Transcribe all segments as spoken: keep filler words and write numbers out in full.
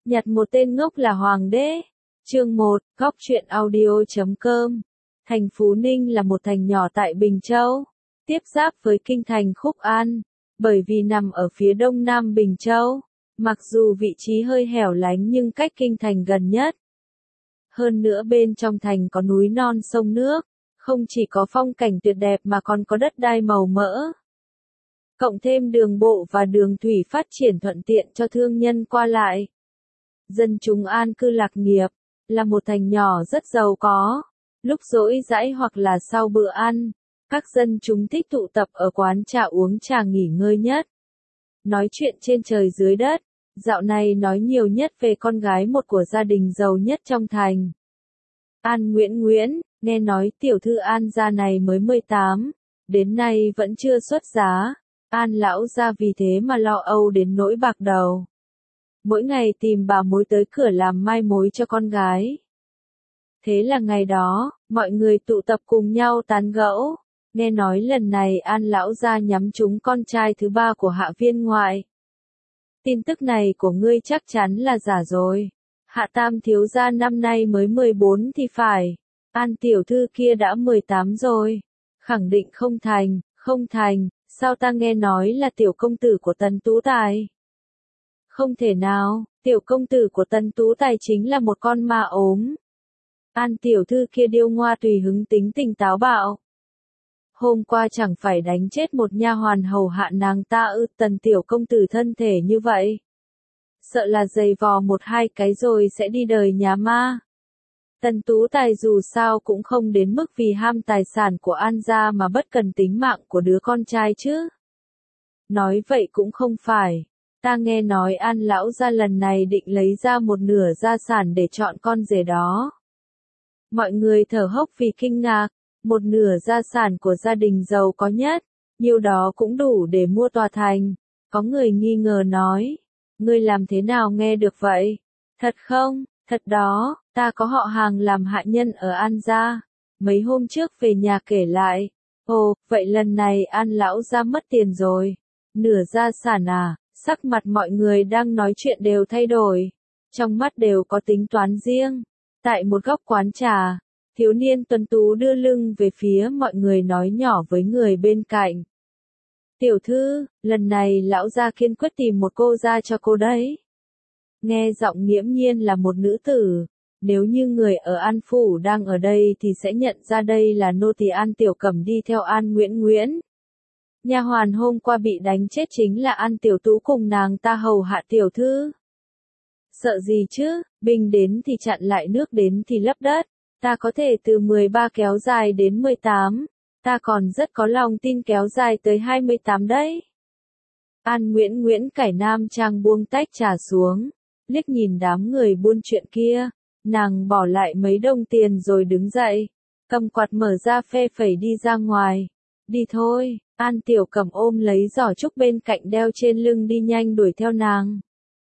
Nhặt một tên ngốc là hoàng đế. Chương một, góc truyện audio chấm com. Thành Phú Ninh là một thành nhỏ tại Bình Châu, tiếp giáp với kinh thành Khúc An, bởi vì nằm ở phía đông nam Bình Châu, mặc dù vị trí hơi hẻo lánh nhưng cách kinh thành gần nhất. Hơn nữa bên trong thành có núi non sông nước, không chỉ có phong cảnh tuyệt đẹp mà còn có đất đai màu mỡ. Cộng thêm đường bộ và đường thủy phát triển thuận tiện cho thương nhân qua lại. Dân chúng an cư lạc nghiệp, là một thành nhỏ rất giàu có. Lúc rỗi rãi hoặc là sau bữa ăn, các dân chúng thích tụ tập ở quán trà uống trà nghỉ ngơi nhất. Nói chuyện trên trời dưới đất, dạo này nói nhiều nhất về con gái một của gia đình giàu nhất trong thành. An Nguyễn Nguyễn, nghe nói tiểu thư An gia này mới mười tám, đến nay vẫn chưa xuất giá. An lão gia vì thế mà lo âu đến nỗi bạc đầu. Mỗi ngày tìm bà mối tới cửa làm mai mối cho con gái. Thế là ngày đó, mọi người tụ tập cùng nhau tán gẫu. Nghe nói lần này An lão gia nhắm trúng con trai thứ ba của Hạ viên ngoại. Tin tức này của ngươi chắc chắn là giả rồi. Hạ tam thiếu gia năm nay mới mười bốn thì phải. An tiểu thư kia đã mười tám rồi. Khẳng định không thành, không thành, sao ta nghe nói là tiểu công tử của Tần Tú Tài. Không thể nào, tiểu công tử của Tần Tú Tài chính là một con ma ốm. An tiểu thư kia điêu ngoa tùy hứng tính tình táo bạo. Hôm qua chẳng phải đánh chết một nha hoàn hầu hạ nàng ta ư? Tần tiểu công tử thân thể như vậy, sợ là giày vò một hai cái rồi sẽ đi đời nhà ma. Tần Tú Tài dù sao cũng không đến mức vì ham tài sản của An gia mà bất cần tính mạng của đứa con trai chứ. Nói vậy cũng không phải. Ta nghe nói An lão gia lần này định lấy ra một nửa gia sản để chọn con rể đó. Mọi người thở hốc vì kinh ngạc. Một nửa gia sản của gia đình giàu có nhất, nhiêu đó cũng đủ để mua tòa thành. Có người nghi ngờ nói, ngươi làm thế nào nghe được vậy? Thật không? Thật đó, ta có họ hàng làm hạ nhân ở An gia. Mấy hôm trước về nhà kể lại. Ồ, vậy lần này An lão gia mất tiền rồi. Nửa gia sản à? Sắc mặt mọi người đang nói chuyện đều thay đổi. Trong mắt đều có tính toán riêng. Tại một góc quán trà, thiếu niên tuấn tú đưa lưng về phía mọi người nói nhỏ với người bên cạnh. Tiểu thư, lần này lão gia kiên quyết tìm một cô ra cho cô đấy. Nghe giọng nghiễm nhiên là một nữ tử. Nếu như người ở An Phủ đang ở đây thì sẽ nhận ra đây là nô tỳ An Tiểu Cẩm đi theo An Nguyễn Nguyễn. Nha hoàn hôm qua bị đánh chết chính là An Tiểu Tú cùng nàng ta hầu hạ tiểu thư. Sợ gì chứ, binh đến thì chặn lại nước đến thì lấp đất. Ta có thể từ mười ba kéo dài đến mười tám, ta còn rất có lòng tin kéo dài tới hai mươi tám đấy. An Nguyễn Nguyễn cải nam trang buông tách trà xuống, liếc nhìn đám người buôn chuyện kia, nàng bỏ lại mấy đồng tiền rồi đứng dậy, cầm quạt mở ra phe phẩy đi ra ngoài. Đi thôi, An Tiểu Cẩm ôm lấy giỏ trúc bên cạnh đeo trên lưng đi nhanh đuổi theo nàng.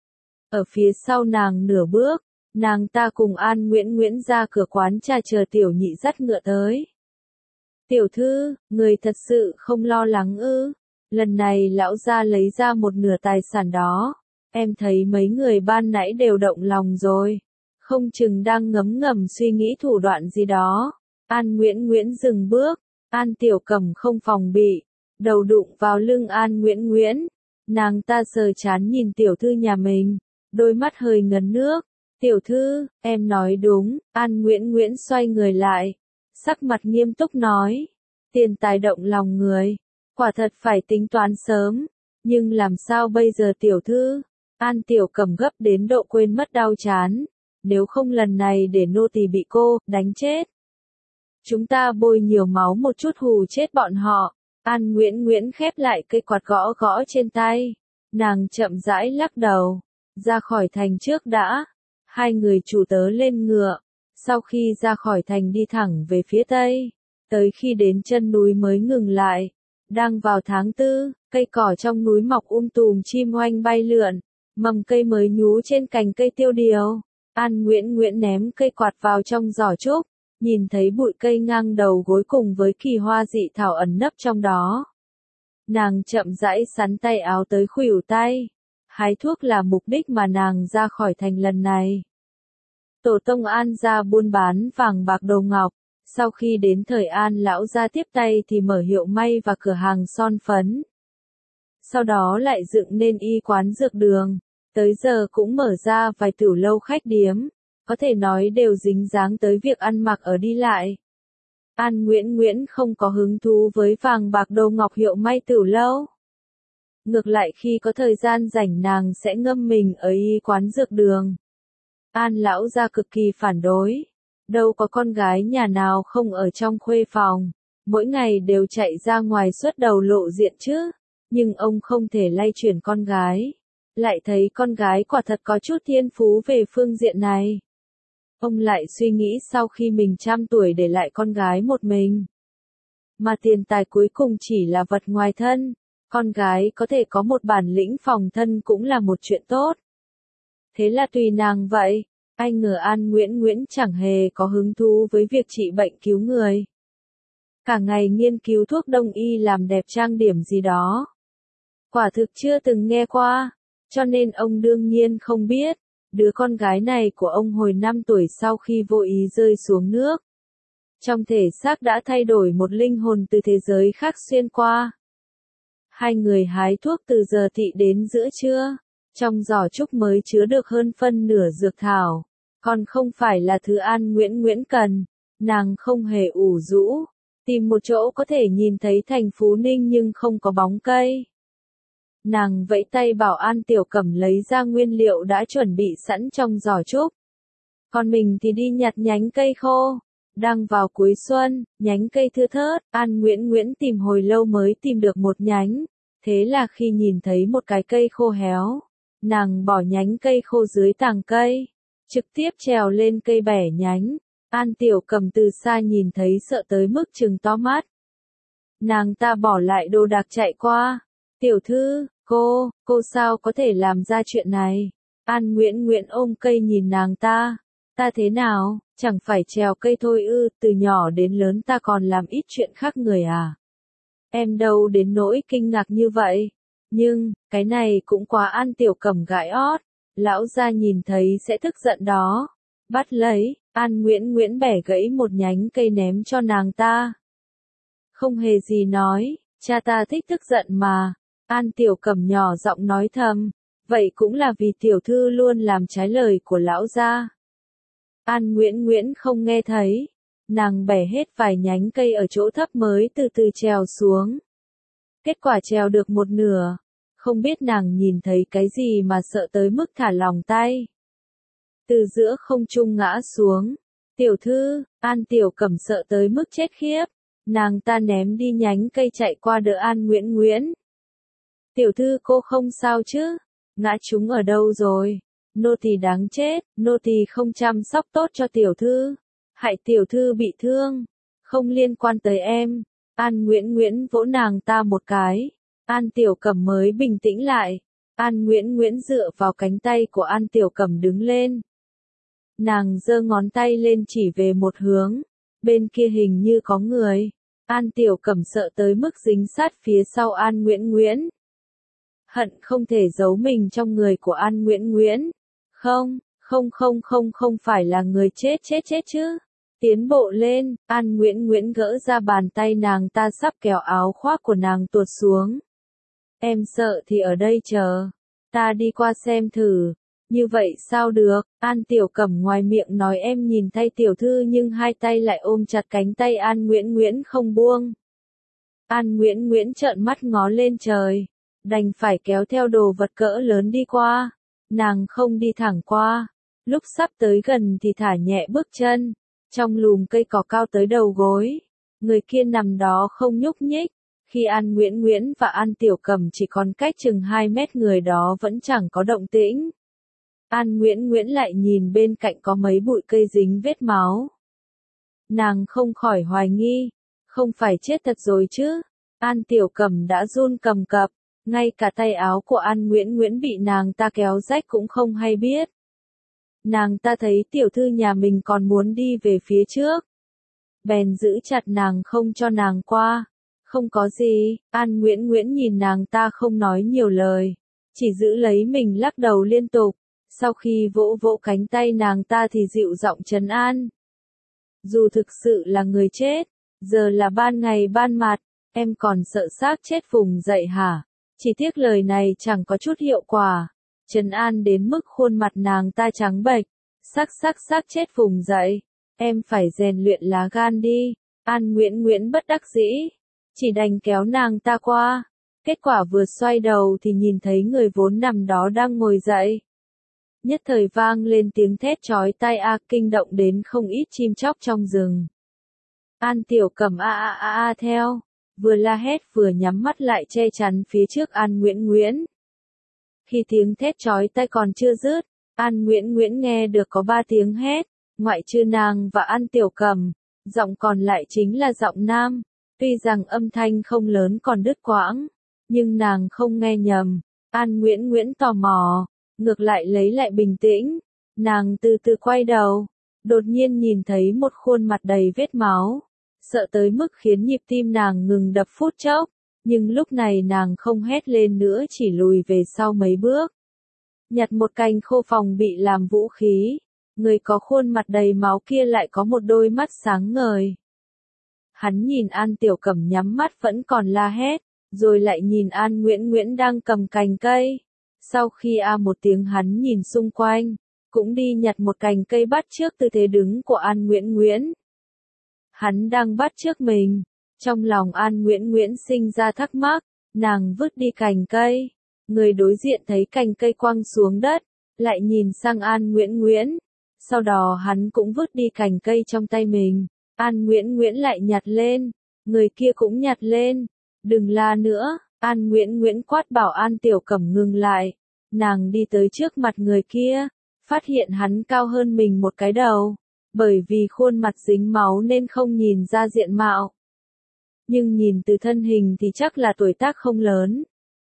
Ở phía sau nàng nửa bước, nàng ta cùng An Nguyễn Nguyễn ra cửa quán trà chờ tiểu nhị dắt ngựa tới. Tiểu thư, người thật sự không lo lắng ư? Lần này lão gia lấy ra một nửa tài sản đó. Em thấy mấy người ban nãy đều động lòng rồi. Không chừng đang ngấm ngầm suy nghĩ thủ đoạn gì đó. An Nguyễn Nguyễn dừng bước. An Tiểu Cẩm không phòng bị. Đầu đụng vào lưng An Nguyễn Nguyễn. Nàng ta sờ chán nhìn tiểu thư nhà mình. Đôi mắt hơi ngấn nước. Tiểu thư, em nói đúng. An Nguyễn Nguyễn xoay người lại. Sắc mặt nghiêm túc nói. Tiền tài động lòng người. Quả thật phải tính toán sớm. Nhưng làm sao bây giờ tiểu thư? An Tiểu Cẩm gấp đến độ quên mất đau chán. Nếu không lần này để nô tỳ bị cô đánh chết. Chúng ta bôi nhiều máu một chút hù chết bọn họ. An Nguyễn Nguyễn khép lại cây quạt gõ gõ trên tay. Nàng chậm rãi lắc đầu. Ra khỏi thành trước đã. Hai người chủ tớ lên ngựa. Sau khi ra khỏi thành đi thẳng về phía tây. Tới khi đến chân núi mới ngừng lại. Đang vào tháng tư, cây cỏ trong núi mọc um tùm chim oanh bay lượn. Mầm cây mới nhú trên cành cây tiêu điều. An Nguyễn Nguyễn ném cây quạt vào trong giỏ trúc. Nhìn thấy bụi cây ngang đầu gối cùng với kỳ hoa dị thảo ẩn nấp trong đó. Nàng chậm rãi sắn tay áo tới khuỷu tay. Hái thuốc là mục đích mà nàng ra khỏi thành lần này. Tổ tông An gia buôn bán vàng bạc đồ ngọc, sau khi đến thời An lão gia tiếp tay thì mở hiệu may và cửa hàng son phấn. Sau đó lại dựng nên y quán dược đường, tới giờ cũng mở ra vài tửu lâu khách điếm, có thể nói đều dính dáng tới việc ăn mặc ở đi lại. An Nguyễn Nguyễn không có hứng thú với vàng bạc đồ ngọc hiệu may tửu lâu. Ngược lại khi có thời gian rảnh nàng sẽ ngâm mình ở y quán dược đường. An lão gia cực kỳ phản đối. Đâu có con gái nhà nào không ở trong khuê phòng, mỗi ngày đều chạy ra ngoài xuất đầu lộ diện chứ. Nhưng ông không thể lay chuyển con gái. Lại thấy con gái quả thật có chút thiên phú về phương diện này. Ông lại suy nghĩ sau khi mình trăm tuổi để lại con gái một mình. Mà tiền tài cuối cùng chỉ là vật ngoài thân. Con gái có thể có một bản lĩnh phòng thân cũng là một chuyện tốt. Thế là tùy nàng vậy. Ai ngờ An Nguyễn Nguyễn chẳng hề có hứng thú với việc trị bệnh cứu người. Cả ngày nghiên cứu thuốc đông y làm đẹp trang điểm gì đó. Quả thực chưa từng nghe qua, cho nên ông đương nhiên không biết, đứa con gái này của ông hồi năm tuổi sau khi vô ý rơi xuống nước. Trong thể xác đã thay đổi một linh hồn từ thế giới khác xuyên qua. Hai người hái thuốc từ giờ thị đến giữa trưa, trong giỏ trúc mới chứa được hơn phân nửa dược thảo, còn không phải là thứ An Nguyễn Nguyễn cần, nàng không hề ủ rũ, tìm một chỗ có thể nhìn thấy thành Phú Ninh nhưng không có bóng cây. Nàng vẫy tay bảo An Tiểu Cẩm lấy ra nguyên liệu đã chuẩn bị sẵn trong giỏ trúc. Còn mình thì đi nhặt nhánh cây khô. Đang vào cuối xuân, nhánh cây thưa thớt, An Nguyễn Nguyễn tìm hồi lâu mới tìm được một nhánh. Thế là khi nhìn thấy một cái cây khô héo, nàng bỏ nhánh cây khô dưới tàng cây, trực tiếp trèo lên cây bẻ nhánh. An Tiểu Cẩm từ xa nhìn thấy sợ tới mức trừng to mắt. Nàng ta bỏ lại đồ đạc chạy qua. Tiểu thư, cô, cô sao có thể làm ra chuyện này? An Nguyễn Nguyễn ôm cây nhìn nàng ta. Ta thế nào, chẳng phải trèo cây thôi ư, từ nhỏ đến lớn ta còn làm ít chuyện khác người à? Em đâu đến nỗi kinh ngạc như vậy. Nhưng, cái này cũng quá. An Tiểu Cẩm gãi ót. Lão gia nhìn thấy sẽ tức giận đó. Bắt lấy, An Nguyễn Nguyễn bẻ gãy một nhánh cây ném cho nàng ta. Không hề gì nói, cha ta thích tức giận mà. An Tiểu Cẩm nhỏ giọng nói thầm, vậy cũng là vì tiểu thư luôn làm trái lời của lão gia. An Nguyễn Nguyễn không nghe thấy, nàng bẻ hết vài nhánh cây ở chỗ thấp mới từ từ trèo xuống. Kết quả trèo được một nửa, không biết nàng nhìn thấy cái gì mà sợ tới mức thả lỏng tay. Từ giữa không trung ngã xuống, tiểu thư, An Tiểu Cẩm sợ tới mức chết khiếp, nàng ta ném đi nhánh cây chạy qua đỡ An Nguyễn Nguyễn. Tiểu thư cô không sao chứ, ngã trúng ở đâu rồi? Nô tỳ đáng chết, nô tỳ không chăm sóc tốt cho tiểu thư, hại tiểu thư bị thương, không liên quan tới em. An Nguyễn Nguyễn vỗ nàng ta một cái, An Tiểu Cẩm mới bình tĩnh lại. An Nguyễn Nguyễn dựa vào cánh tay của An Tiểu Cẩm đứng lên. Nàng giơ ngón tay lên chỉ về một hướng, bên kia hình như có người. An Tiểu Cẩm sợ tới mức dính sát phía sau An Nguyễn Nguyễn. Hận không thể giấu mình trong người của An Nguyễn Nguyễn. Không, không không không không phải là người chết chết chết chứ. Tiến bộ lên, An Nguyễn Nguyễn gỡ ra bàn tay nàng ta sắp kéo áo khoác của nàng tuột xuống. Em sợ thì ở đây chờ, ta đi qua xem thử. Như vậy sao được? An Tiểu Cẩm ngoài miệng nói em nhìn thay tiểu thư nhưng hai tay lại ôm chặt cánh tay An Nguyễn Nguyễn không buông. An Nguyễn Nguyễn trợn mắt ngó lên trời, đành phải kéo theo đồ vật cỡ lớn đi qua. Nàng không đi thẳng qua, lúc sắp tới gần thì thả nhẹ bước chân, trong lùm cây cỏ cao tới đầu gối. Người kia nằm đó không nhúc nhích. Khi An Nguyễn Nguyễn và An Tiểu Cẩm chỉ còn cách chừng hai mét người đó vẫn chẳng có động tĩnh. An Nguyễn Nguyễn lại nhìn bên cạnh có mấy bụi cây dính vết máu. Nàng không khỏi hoài nghi, không phải chết thật rồi chứ? An Tiểu Cẩm đã run cầm cập, ngay cả tay áo của An Nguyễn Nguyễn bị nàng ta kéo rách cũng không hay biết. Nàng ta thấy tiểu thư nhà mình còn muốn đi về phía trước, bèn giữ chặt nàng không cho nàng qua. Không có gì, An Nguyễn Nguyễn nhìn nàng ta không nói nhiều lời. chỉ giữ lấy mình lắc đầu liên tục. Sau khi vỗ vỗ cánh tay nàng ta thì dịu giọng trấn an. Dù thực sự là người chết, giờ là ban ngày ban mặt, em còn sợ xác chết vùng dậy hả? Chỉ tiếc lời này chẳng có chút hiệu quả. Trấn an đến mức khuôn mặt nàng ta trắng bệch. Xác xác xác chết vùng dậy. Em phải rèn luyện lá gan đi. An Nguyễn Nguyễn bất đắc dĩ. Chỉ đành kéo nàng ta qua. Kết quả vừa xoay đầu thì nhìn thấy người vốn nằm đó đang ngồi dậy. Nhất thời vang lên tiếng thét chói tai a, kinh động đến không ít chim chóc trong rừng. An Tiểu Cẩm a a a a theo, vừa la hét vừa nhắm mắt lại che chắn phía trước An Nguyễn Nguyễn. Khi tiếng thét chói tai còn chưa dứt, An Nguyễn Nguyễn nghe được có ba tiếng hét, ngoại trừ nàng và An Tiểu Cẩm, giọng còn lại chính là giọng nam. Tuy rằng âm thanh không lớn còn đứt quãng, nhưng nàng không nghe nhầm. An Nguyễn Nguyễn tò mò, ngược lại lấy lại bình tĩnh, nàng từ từ quay đầu, đột nhiên nhìn thấy một khuôn mặt đầy vết máu, sợ tới mức khiến nhịp tim nàng ngừng đập phút chốc, nhưng lúc này nàng không hét lên nữa chỉ lùi về sau mấy bước. Nhặt một cành khô phòng bị làm vũ khí, người có khuôn mặt đầy máu kia lại có một đôi mắt sáng ngời. Hắn nhìn An Tiểu Cẩm nhắm mắt vẫn còn la hét, rồi lại nhìn An Nguyễn Nguyễn đang cầm cành cây. Sau khi a một tiếng hắn nhìn xung quanh, cũng đi nhặt một cành cây bắt chước tư thế đứng của An Nguyễn Nguyễn. Hắn đang bắt chước mình, trong lòng An Nguyễn Nguyễn sinh ra thắc mắc, nàng vứt đi cành cây, người đối diện thấy cành cây quăng xuống đất, lại nhìn sang An Nguyễn Nguyễn, sau đó hắn cũng vứt đi cành cây trong tay mình, An Nguyễn Nguyễn lại nhặt lên, người kia cũng nhặt lên, đừng la nữa. An Nguyễn Nguyễn quát bảo An Tiểu Cẩm ngừng lại, nàng đi tới trước mặt người kia, phát hiện hắn cao hơn mình một cái đầu, bởi vì khuôn mặt dính máu nên không nhìn ra diện mạo. Nhưng nhìn từ thân hình thì chắc là tuổi tác không lớn.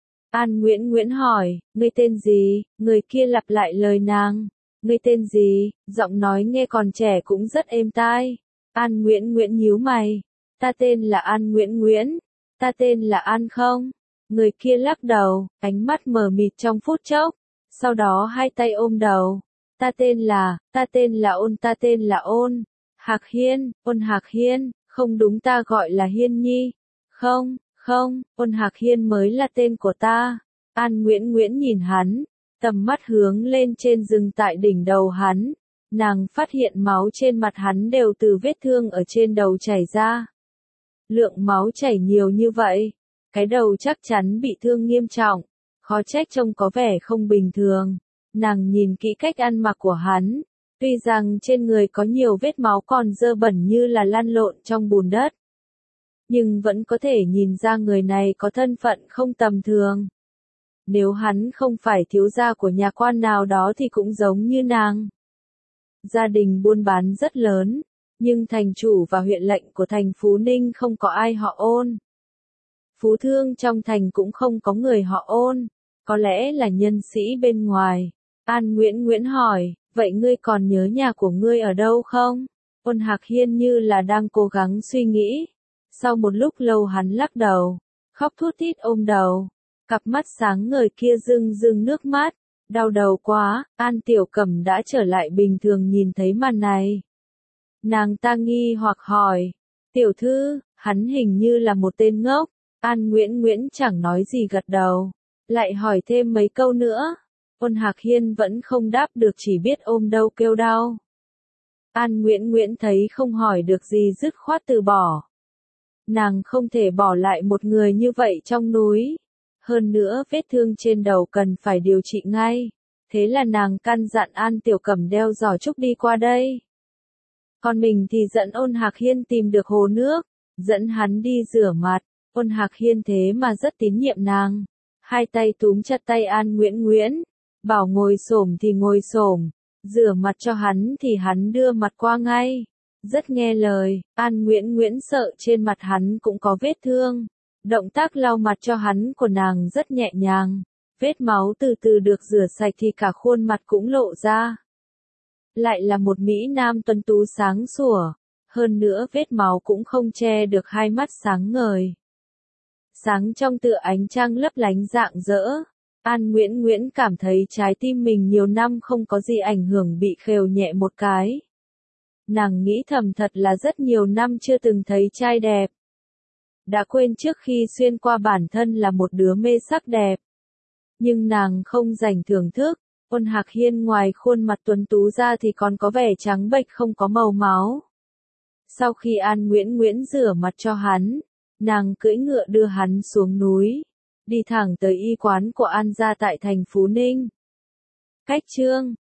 An Nguyễn Nguyễn hỏi, ngươi tên gì? Người kia lặp lại lời nàng, ngươi tên gì? Giọng nói nghe còn trẻ cũng rất êm tai. An Nguyễn Nguyễn nhíu mày, ta tên là An Nguyễn Nguyễn, ta tên là An không? Người kia lắc đầu, ánh mắt mờ mịt trong phút chốc, sau đó hai tay ôm đầu. Ta tên là, ta tên là Ôn, ta tên là Ôn. Hạc Hiên, Ôn Hạc Hiên, không đúng ta gọi là Hiên Nhi. Không, không, Ôn Hạc Hiên mới là tên của ta. An Nguyễn Nguyễn nhìn hắn, tầm mắt hướng lên trên rừng tại đỉnh đầu hắn. Nàng phát hiện máu trên mặt hắn đều từ vết thương ở trên đầu chảy ra. Lượng máu chảy nhiều như vậy, cái đầu chắc chắn bị thương nghiêm trọng, khó trách trông có vẻ không bình thường. Nàng nhìn kỹ cách ăn mặc của hắn, tuy rằng trên người có nhiều vết máu còn dơ bẩn như là lăn lộn trong bùn đất, nhưng vẫn có thể nhìn ra người này có thân phận không tầm thường. Nếu hắn không phải thiếu gia của nhà quan nào đó thì cũng giống như nàng. Gia đình buôn bán rất lớn, nhưng thành chủ và huyện lệnh của thành Phú Ninh không có ai họ Ôn. Phú thương trong thành cũng không có người họ Ôn, có lẽ là nhân sĩ bên ngoài. An Nguyễn Nguyễn hỏi, vậy ngươi còn nhớ nhà của ngươi ở đâu không? Ôn Hạc Hiên như là đang cố gắng suy nghĩ. Sau một lúc lâu hắn lắc đầu, khóc thút thít ôm đầu. Cặp mắt sáng ngời kia rưng rưng nước mắt. Đau đầu quá, An Tiểu Cẩm đã trở lại bình thường nhìn thấy màn này. Nàng ta nghi hoặc hỏi, tiểu thư, hắn hình như là một tên ngốc. An Nguyễn Nguyễn chẳng nói gì gật đầu, lại hỏi thêm mấy câu nữa. Ôn Hạc Hiên vẫn không đáp được, chỉ biết ôm đầu kêu đau. An Nguyễn Nguyễn thấy không hỏi được gì dứt khoát từ bỏ. Nàng không thể bỏ lại một người như vậy trong núi. Hơn nữa vết thương trên đầu cần phải điều trị ngay. Thế là nàng căn dặn An Tiểu Cẩm đeo giỏ trúc đi qua đây. Còn mình thì dẫn Ôn Hạc Hiên tìm được hồ nước, dẫn hắn đi rửa mặt. Ôn Hạc Hiên thế mà rất tín nhiệm nàng. Hai tay túm chặt tay An Nguyễn Nguyễn, bảo ngồi xổm thì ngồi xổm, rửa mặt cho hắn thì hắn đưa mặt qua ngay. Rất nghe lời. An Nguyễn Nguyễn sợ trên mặt hắn cũng có vết thương. Động tác lau mặt cho hắn của nàng rất nhẹ nhàng. Vết máu từ từ được rửa sạch thì cả khuôn mặt cũng lộ ra. Lại là một Mỹ Nam tuấn tú sáng sủa. Hơn nữa vết máu cũng không che được hai mắt sáng ngời. Sáng trong tựa ánh trăng lấp lánh rạng rỡ. An Nguyễn Nguyễn cảm thấy trái tim mình nhiều năm không có gì ảnh hưởng bị khều nhẹ một cái. Nàng nghĩ thầm thật là rất nhiều năm chưa từng thấy trai đẹp. Đã quên trước khi xuyên qua bản thân là một đứa mê sắc đẹp. Nhưng nàng không dành thưởng thức, Ôn Hạc Hiên ngoài khuôn mặt tuấn tú ra thì còn có vẻ trắng bệch không có màu máu. Sau khi An Nguyễn Nguyễn rửa mặt cho hắn, nàng cưỡi ngựa đưa hắn xuống núi, đi thẳng tới y quán của An gia tại thành Phú Ninh. Cách chương